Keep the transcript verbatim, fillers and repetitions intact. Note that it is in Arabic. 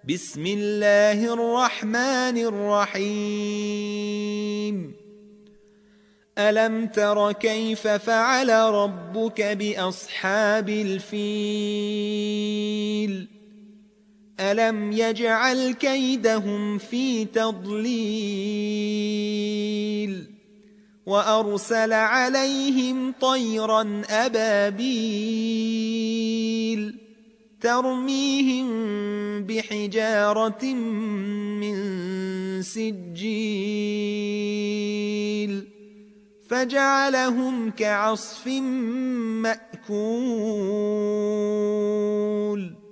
بسم الله الرحمن الرحيم ألم تر كيف فعل ربك بأصحاب الفيل ألم يجعل كيدهم في تضليل وأرسل عليهم طيرا أبابيل ترميهم بحجارة من سجيل فجعلهم كعصف مأكول